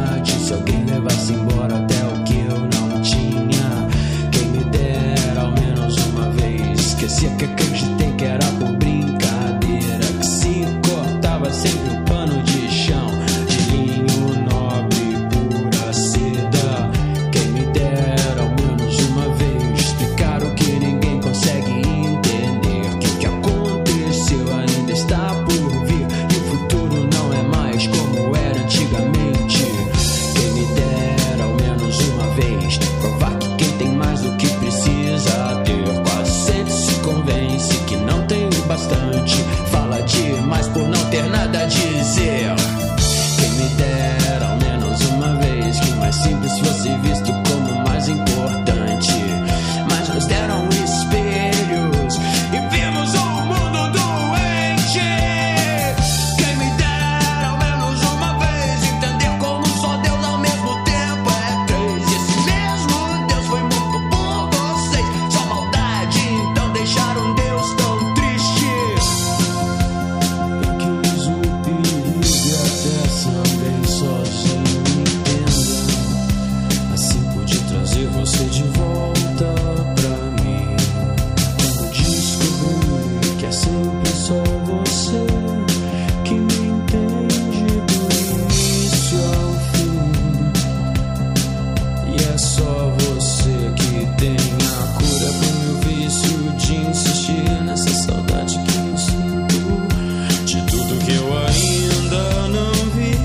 verdade, se alguém levasse embora até o que eu não tinha. Quem me dera ao menos uma vez esquecia que acreditei que era por brincadeira, que se cortava sempre o pano de chão de linho nobre, pura seda. Quem me dera ao menos uma vez explicar o que ninguém consegue entender, que o que aconteceu ainda está por vir e o futuro não é mais como era antigamente. Quem me dera ao menos uma vez provar que quem tem mais do que precisa ter quase sempre se convence que não tem o bastante, fala demais por não ter nada a dizer. Quem me dera ao menos uma vez que o mais simples fosse visto como o mais importante, mas nos deram espelhos e vimos um mundo doente. Quem me dera ao menos uma vez entender como só Deus ao mesmo tempo é três, e esse mesmo Deus foi morto por vocês. Só maldade, então deixaram Deus tão triste. Eu quis o perigo e até sangrei sozinho, entenda. Assim pude trazer você de volta pra mim. Quando descobri que é sempre só você que me entende do início ao fim, e é só você que tem a cura pro meu vício de insistir nessa saudade que eu sinto de tudo que eu ainda não vi.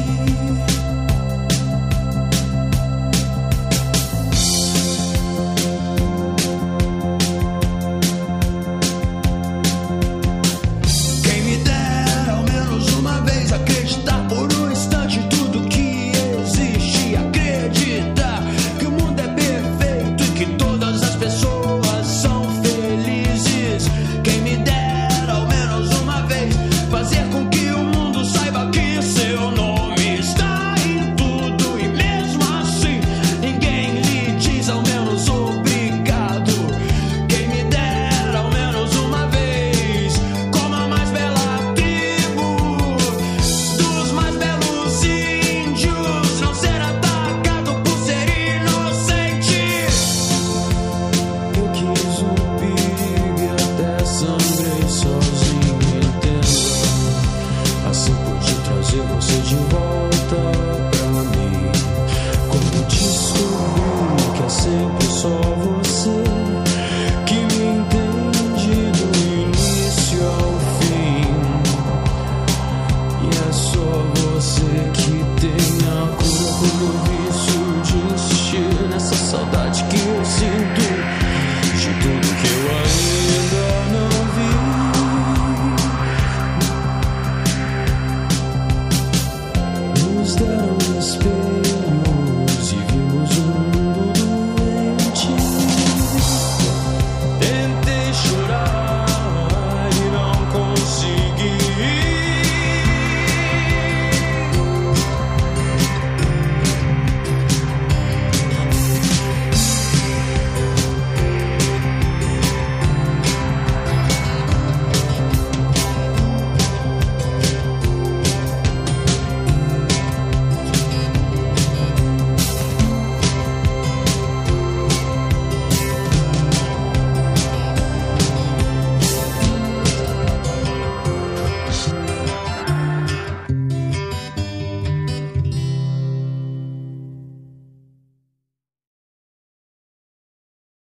Quem me dera ao menos uma vez acreditar por um instante tudo que existe, acreditar que o mundo é perfeito e que todas as pessoas são felizes. Quem me dera ao menos uma vez fazer com que o mundo saiba que seu nome está em tudo, e mesmo assim ninguém lhe diz ao menos obrigado. Quem me dera ao menos uma vez como a mais bela tribo dos mais belos índios não ser atacado por ser inocente. Eu quis o perigo e até sangrei sozinho, entenda. Assim pude trazer você de volta pra mim. Quando descobri que é sempre só você que me entende do início ao fim, e é só você que tem a cura pro meu vício de insistir nessa saudade que eu sinto de tudo que eu ainda não vi. Nos deram espelho